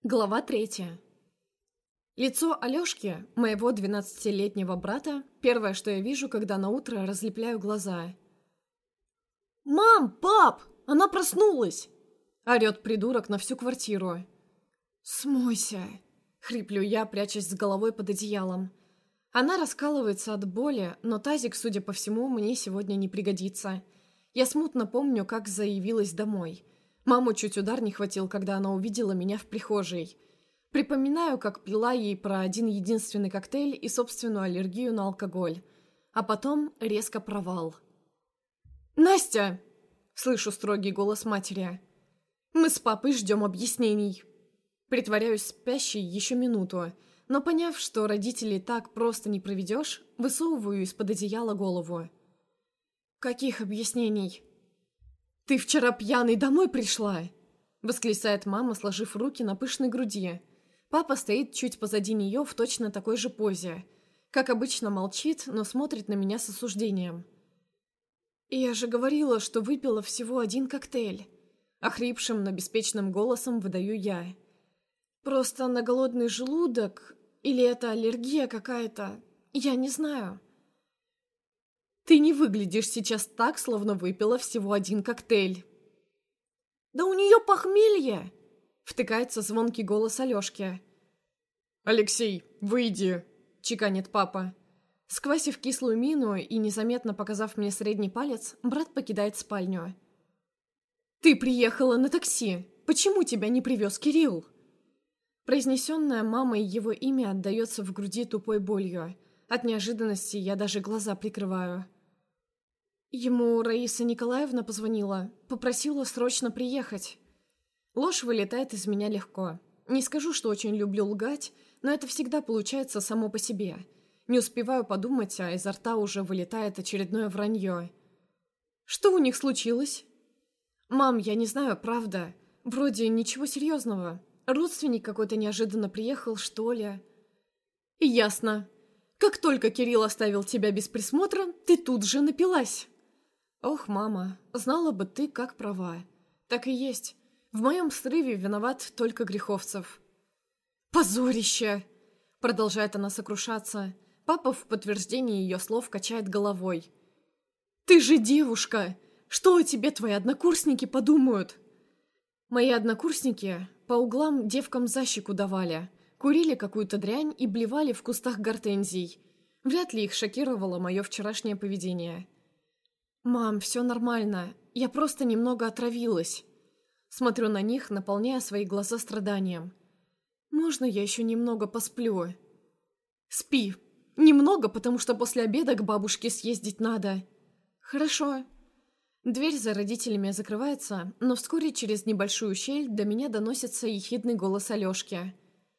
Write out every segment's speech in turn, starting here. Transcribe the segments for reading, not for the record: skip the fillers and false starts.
Глава 3. Лицо Алёшки, моего 12-летнего брата, первое, что я вижу, когда наутро разлепляю глаза. «Мам! Пап! Она проснулась!» — орёт придурок на всю квартиру. «Смойся!» — хриплю я, прячась с головой под одеялом. Она раскалывается от боли, но тазик, судя по всему, мне сегодня не пригодится. Я смутно помню, как заявилась домой. Маму чуть удар не хватил, когда она увидела меня в прихожей. Припоминаю, как пила ей про один единственный коктейль и собственную аллергию на алкоголь. А потом резко провал. «Настя!» — слышу строгий голос матери. «Мы с папой ждем объяснений». Притворяюсь спящей еще минуту, но поняв, что родителей так просто не проведешь, высовываю из-под одеяла голову. «Каких объяснений?» «Ты вчера пьяный домой пришла?» — восклицает мама, сложив руки на пышной груди. Папа стоит чуть позади нее в точно такой же позе. Как обычно, молчит, но смотрит на меня с осуждением. «Я же говорила, что выпила всего один коктейль», — охрипшим, но беспечным голосом выдаю я. «Просто на голодный желудок, или это аллергия какая-то, я не знаю». «Ты не выглядишь сейчас так, словно выпила всего один коктейль». «Да у нее похмелье!» — втыкается звонкий голос Алешки. «Алексей, выйди!» — чеканит папа. Сквасив кислую мину и незаметно показав мне средний палец, брат покидает спальню. «Ты приехала на такси! Почему тебя не привез Кирилл?» Произнесенное мамой его имя отдается в груди тупой болью. От неожиданности я даже глаза прикрываю. Ему Раиса Николаевна позвонила, попросила срочно приехать. Ложь вылетает из меня легко. Не скажу, что очень люблю лгать, но это всегда получается само по себе. Не успеваю подумать, а изо рта уже вылетает очередное вранье. «Что у них случилось?» «Мам, я не знаю, правда. Вроде ничего серьезного. Родственник какой-то неожиданно приехал, что ли?» «Ясно. Как только Кирилл оставил тебя без присмотра, ты тут же напилась». «Ох, мама, знала бы ты, как права. Так и есть. В моем срыве виноват только Греховцев». «Позорище!» — продолжает она сокрушаться. Папа в подтверждении ее слов качает головой. «Ты же девушка! Что о тебе твои однокурсники подумают?» Мои однокурсники по углам девкам за щеку давали, курили какую-то дрянь и блевали в кустах гортензий. Вряд ли их шокировало мое вчерашнее поведение. «Мам, все нормально. Я просто немного отравилась». Смотрю на них, наполняя свои глаза страданием. «Можно я еще немного посплю?» «Спи. Немного, потому что после обеда к бабушке съездить надо». «Хорошо». Дверь за родителями закрывается, но вскоре через небольшую щель до меня доносится ехидный голос Алешки.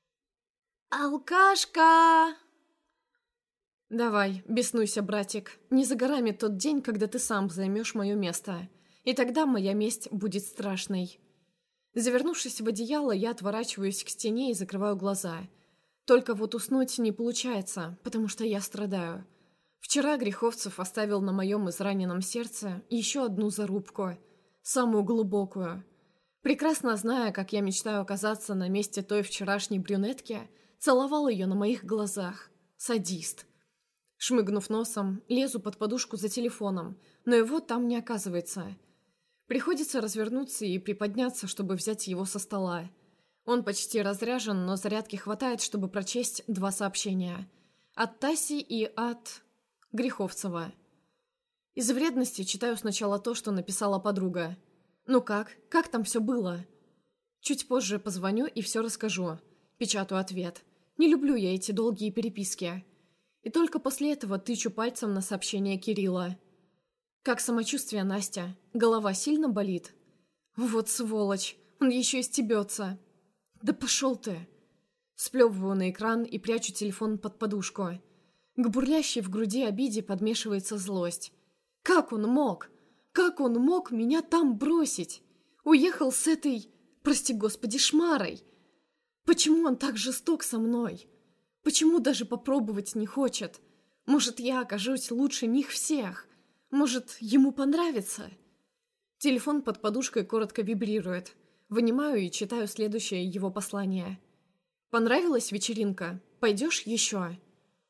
«Алкашка!» «Давай, беснуйся, братик. Не за горами тот день, когда ты сам займешь мое место. И тогда моя месть будет страшной». Завернувшись в одеяло, я отворачиваюсь к стене и закрываю глаза. Только вот уснуть не получается, потому что я страдаю. Вчера Греховцев оставил на моем израненном сердце еще одну зарубку, самую глубокую. Прекрасно зная, как я мечтаю оказаться на месте той вчерашней брюнетки, целовал ее на моих глазах. Садист. Шмыгнув носом, лезу под подушку за телефоном, но его там не оказывается. Приходится развернуться и приподняться, чтобы взять его со стола. Он почти разряжен, но зарядки хватает, чтобы прочесть 2 сообщения. От Таси и от Греховцева. Из вредности читаю сначала то, что написала подруга. «Ну как? Как там все было?» Чуть позже позвоню и все расскажу. Печатаю ответ. Не люблю я эти долгие переписки. И только после этого тычу пальцем на сообщение Кирилла. «Как самочувствие, Настя? Голова сильно болит?» «Вот сволочь! Он еще и стебется!» «Да пошел ты!» Сплевываю на экран и прячу телефон под подушку. К бурлящей в груди обиде подмешивается злость. «Как он мог? Как он мог меня там бросить? Уехал с этой, прости господи, шмарой? Почему он так жесток со мной? Почему даже попробовать не хочет? Может, я окажусь лучше них всех? Может, ему понравится?» Телефон под подушкой коротко вибрирует. Вынимаю и читаю следующее его послание. «Понравилась вечеринка? Пойдешь еще?»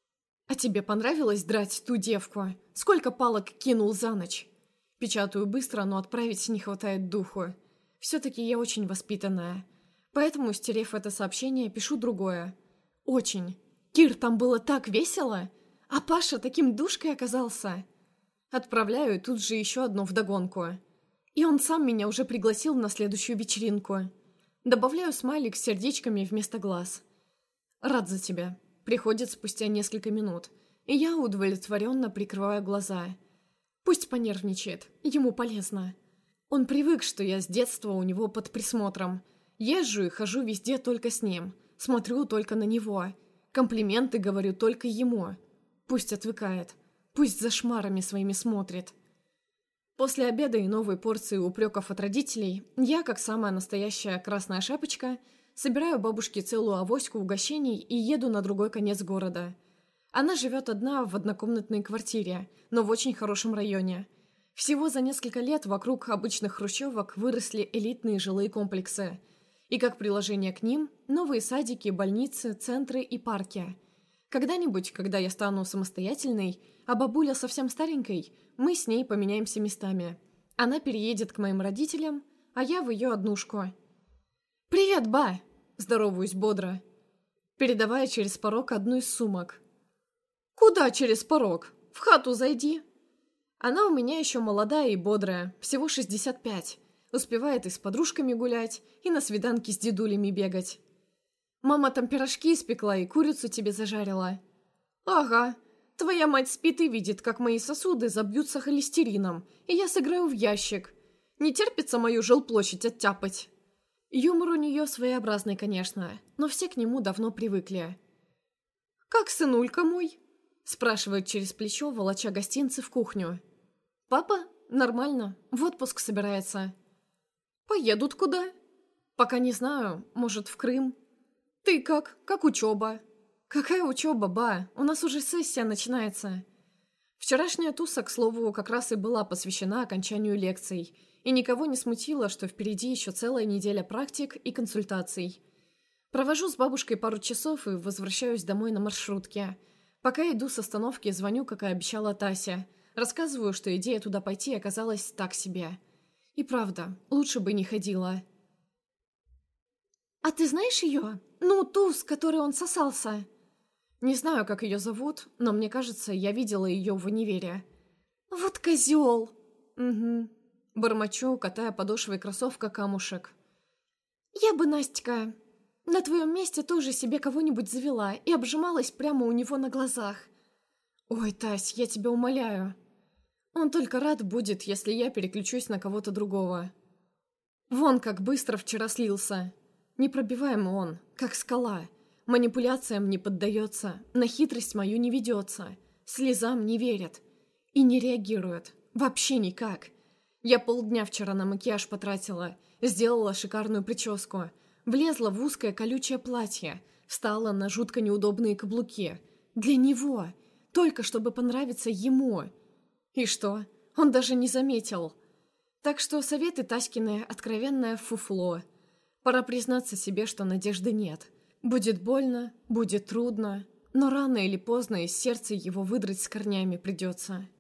«А тебе понравилось драть ту девку? Сколько палок кинул за ночь?» Печатаю быстро, но отправить не хватает духу. Все-таки я очень воспитанная. Поэтому, стерев это сообщение, пишу другое. «Очень. Кир, там было так весело! А Паша таким душкой оказался!» Отправляю и тут же еще одно вдогонку. И он сам меня уже пригласил на следующую вечеринку. Добавляю смайлик с сердечками вместо глаз. «Рад за тебя». Приходит спустя несколько минут, и я удовлетворенно прикрываю глаза. Пусть понервничает, ему полезно. Он привык, что я с детства у него под присмотром. Езжу и хожу везде только с ним, смотрю только на него. Комплименты говорю только ему. Пусть отвыкает, пусть за шмарами своими смотрит. После обеда и новой порции упреков от родителей, я, как самая настоящая красная шапочка, собираю бабушке целую авоську угощений и еду на другой конец города. Она живет одна в однокомнатной квартире, но в очень хорошем районе. Всего за несколько лет вокруг обычных хрущевок выросли элитные жилые комплексы. И как приложение к ним – новые садики, больницы, центры и парки. Когда-нибудь, когда я стану самостоятельной, а бабуля совсем старенькой, мы с ней поменяемся местами. Она переедет к моим родителям, а я в ее однушку. «Привет, ба!» – здороваюсь бодро, передавая через порог одну из сумок. «Куда через порог? В хату зайди!» Она у меня еще молодая и бодрая, всего 65. Успевает и с подружками гулять, и на свиданки с дедулями бегать. «Мама там пирожки испекла и курицу тебе зажарила». «Ага. Твоя мать спит и видит, как мои сосуды забьются холестерином, и я сыграю в ящик. Не терпится мою жилплощадь оттяпать». Юмор у нее своеобразный, конечно, но все к нему давно привыкли. «Как сынулька мой?» – спрашивает через плечо, волоча гостинцы в кухню. «Папа? Нормально. В отпуск собирается». «Поедут куда?» «Пока не знаю. Может, в Крым». «Ты как? Как учеба?» «Какая учеба, ба? У нас уже сессия начинается». Вчерашняя туса, к слову, как раз и была посвящена окончанию лекций, и никого не смутило, что впереди еще целая неделя практик и консультаций. Провожу с бабушкой пару часов и возвращаюсь домой на маршрутке. Пока иду с остановки, звоню, как и обещала Тася. Рассказываю, что идея туда пойти оказалась так себе. И правда, лучше бы не ходила. «А ты знаешь ее? Ну, ту, с которой он сосался?» Не знаю, как ее зовут, но мне кажется, я видела ее в универе. «Вот козел!» «Угу». Бормочу, катая подошвой кроссовка камушек. «Я бы, Настя, на твоем месте тоже себе кого-нибудь завела и обжималась прямо у него на глазах». «Ой, Тась, я тебя умоляю». Он только рад будет, если я переключусь на кого-то другого. Вон как быстро вчера слился. Непробиваемый он, как скала. Манипуляциям не поддается, на хитрость мою не ведется, слезам не верит. И не реагирует. Вообще никак. Я полдня вчера на макияж потратила, сделала шикарную прическу, влезла в узкое колючее платье, встала на жутко неудобные каблуки. Для него. Только чтобы понравиться ему. И что? Он даже не заметил. Так что советы Таськины откровенное фуфло. Пора признаться себе, что надежды нет. Будет больно, будет трудно, но рано или поздно из сердца его выдрать с корнями придется.